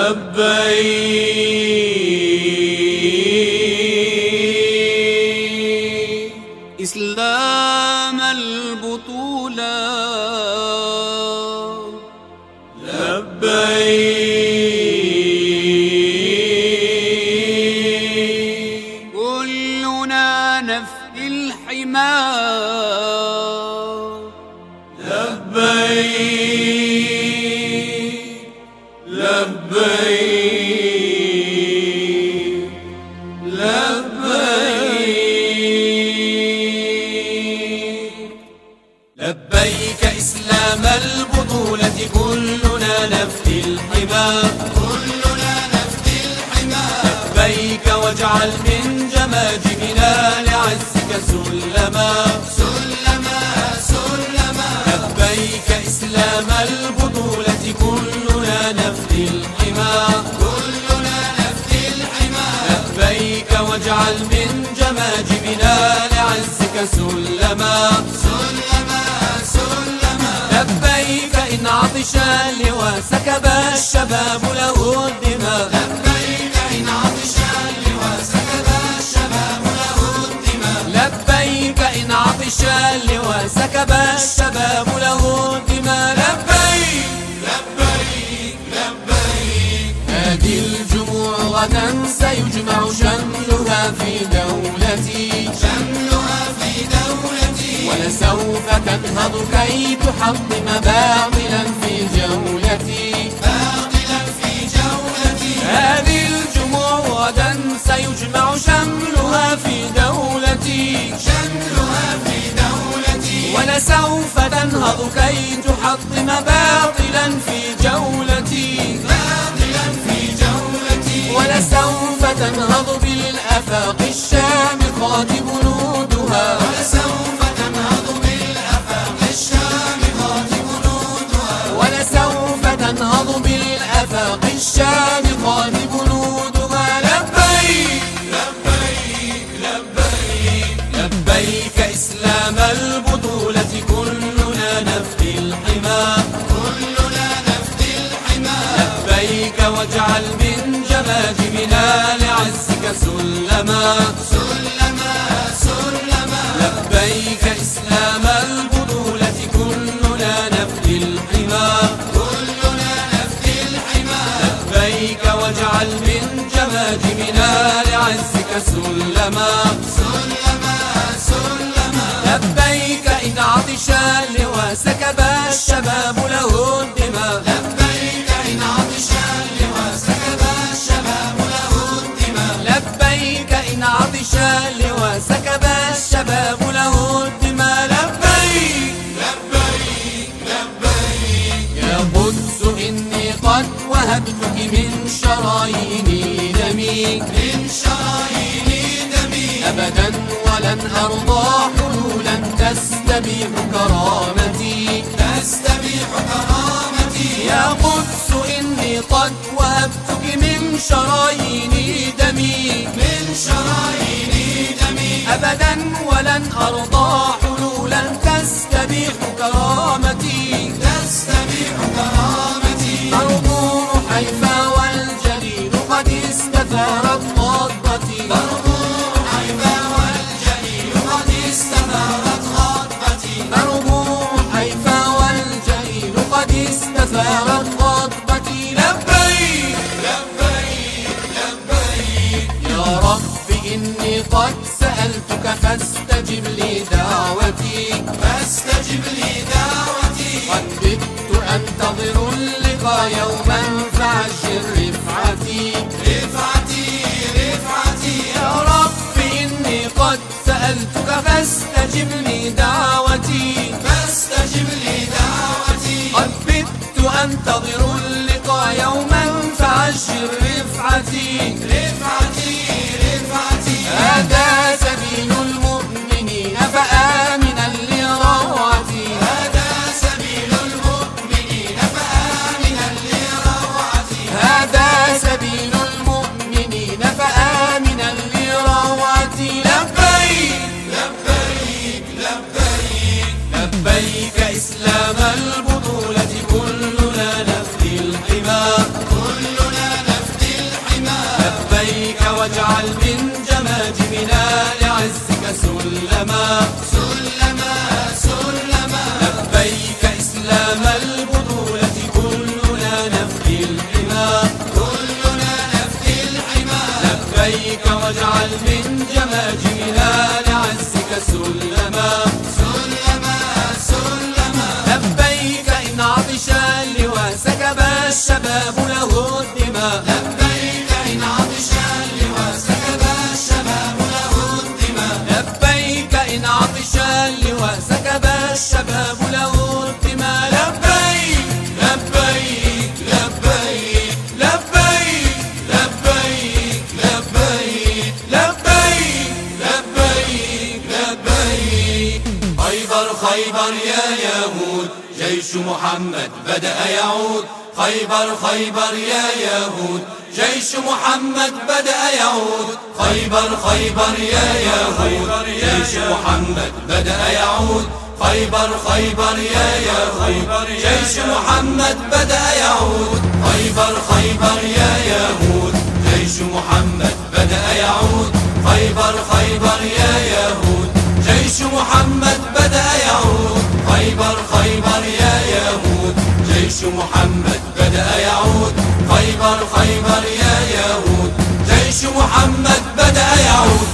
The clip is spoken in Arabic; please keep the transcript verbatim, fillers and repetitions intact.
لبيك إسلام البطولة لبيك كلنا نفدي الحمى لبيك لبيك لبيك لبيك إسلام البطولة كلنا نفدي الحمى كلنا نفدي الحمى لبيك واجعل من جماجمنا لعزك سلما سلما سلما لبيك إسلام البطولة كلنا نفدي الحمى كلنا نفدي الحمى لبيك واجعل من جماجمنا لعزك سلما سلما سلما لبيك إن عطش اللواء سكب الشباب له الدماء لبيك إن عطش اللواء سكب الشباب له الدماء لبيك إن عطش اللواء سكب الشباب له الدماء لبيك لبيك لبيك هذه الجموع غدا سيجمع شملها في دولتي شملها في دولتي ولسوف تنهض كي تحطم باطلا في جولتي باطلا في جولتي هذه الجموع غدا سيجمع شملها في دولتي شملها في دولتي ولسوف تنهض كي تحطم باطلا في جولتي باطلا في جولتي ولسوف تنهض بالآفاق الشامخات بنودها ولسوف تنهض بالآفاق الشامخات بنودها ولسوف تنهض بالآفاق الشامخات بنودها لبيك لبيك لبيك لبيك إسلام البطولة كلنا نفدي الحمى كلنا نفدي الحمى لبيك واجعل من جماجمنا لعزك سلما سلما سلما لبيك إسلام البطولة كلنا نفدي الحمى كلنا نفدي الحمى لبيك واجعل من جماجمنا لعزك سلما سلما سلما لبيك إن عطش اللواء سكب الشباب له الدماء لبيك إن عطش اللواء سكب الشباب له الدماء لبيك إن عطش اللواء سكب الشباب له الدماء لبيك لبيك لبيك يا قدس إني قد وهبتك من شرايين دمي من شرايين دمي أبدا ولن أرضى حلولا تستبيح كرامتي تستبيح كرامتي يا قدس إني قد وهبتك من شرايين دمي من شرايين دمي أبدا ولن أرضى حلولا تستبيح كرامتي تستبيح كرامتي مرضون حيفا والجليل قد استثارت خطبتي مرضون حيفا والجليل قد استثارت خطبتي مرضون حيفا والجليل قد استثارت خطبتي لبيك لبيك لبيك يا رب إني قد سألتك فاستجب لي دعوتي فاستجب لي دعوتي قد بت أنتظر اللقاء يوما فعجل رفعتي رفعتي رفعتي يا رب إني قد سألتك فاستجب لي دعوتي فاستجب لي دعوتي قد بت أنتظر اللقاء يوما فعجل رفعتي رفعتي رفعتي هذا سبيل المؤمنين فآمنا لروعتي هذا سبيل المؤمنين فآمنا لروعتي هذا سبيل المؤمنين فآمنا لروعتي لبيك لبيك لبيك لبيك إسلام البطولة كلنا نفدي الحمى كلنا واجعل من جماجمنا لعزك سلما سلما سلما. لبيك إسلام البطولة كلنا نفدي الحمى كلنا نفدي الحمى. لبيك واجعل من جماجمنا لعزك سلما سلما سلما. لبيك إن عطش اللواء سكب الشباب له الدماء. لبيك إن عطش اللواء سكب الشباب له الدماء. لبيك إن عطش اللواء سكب الشباب له الدماء. لبيك لبيك لبيك لبيك لبيك لبيك لبيك لبيك لبيك. خيبر خيبر يا يهود جيش محمد بدأ يعود. خيبر خيبر يا يهود جيش محمد بدأ يعود. خيبر خيبر يا يهود جيش محمد بدأ يعود. خيبر خيبر يا يهود جيش محمد بدأ يعود. خيبر خيبر يا يهود جيش محمد بدأ يعود. خيبر خيبر يا يهود جيش محمد بدأ يعود. خيبر خيبر يا يهود جيش محمد بدأ يعود. خيبر خيبر يا يهود جيش محمد بدأ يعود.